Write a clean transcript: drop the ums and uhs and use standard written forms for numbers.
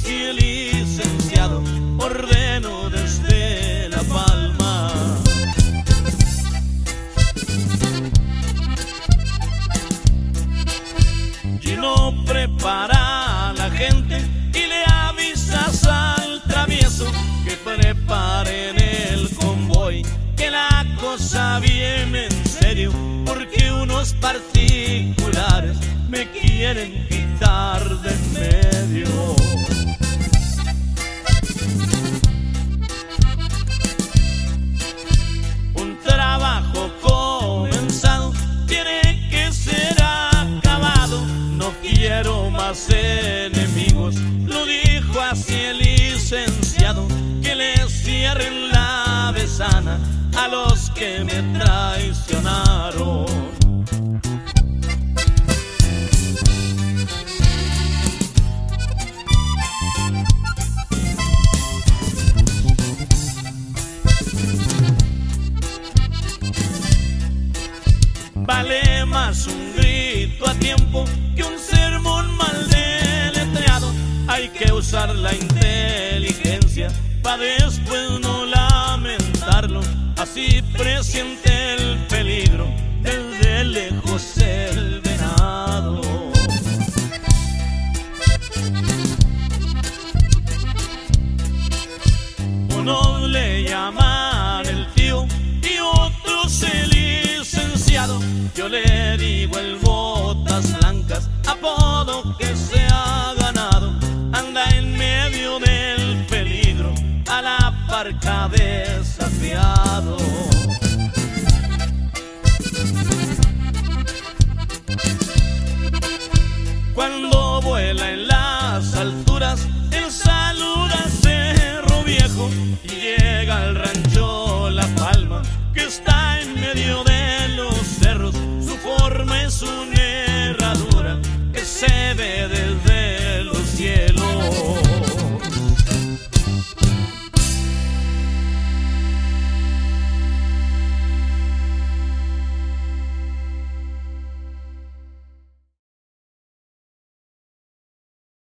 así el licenciado ordeno desde La Palma. Gino prepara a la gente y le avisas al travieso que preparen el convoy, que la cosa viene en serio, porque unos particulares me quieren quitar de en medio. Un trabajo comenzado tiene que ser acabado. No quiero más enemigos, lo dijo así el licenciado, que le cierren la besana a los que me traicionaron. Vale más un grito a tiempo que un sermón mal deletreado. Hay que usar la inteligencia para después no lamentarlo. Así presiente el peligro desde lejos el venado. Unos le llaman el tío y otros el licenciado. Yo le digo el botas blancas, apodo que se ha ganado. Anda en medio del peligro, a la parca desafiado.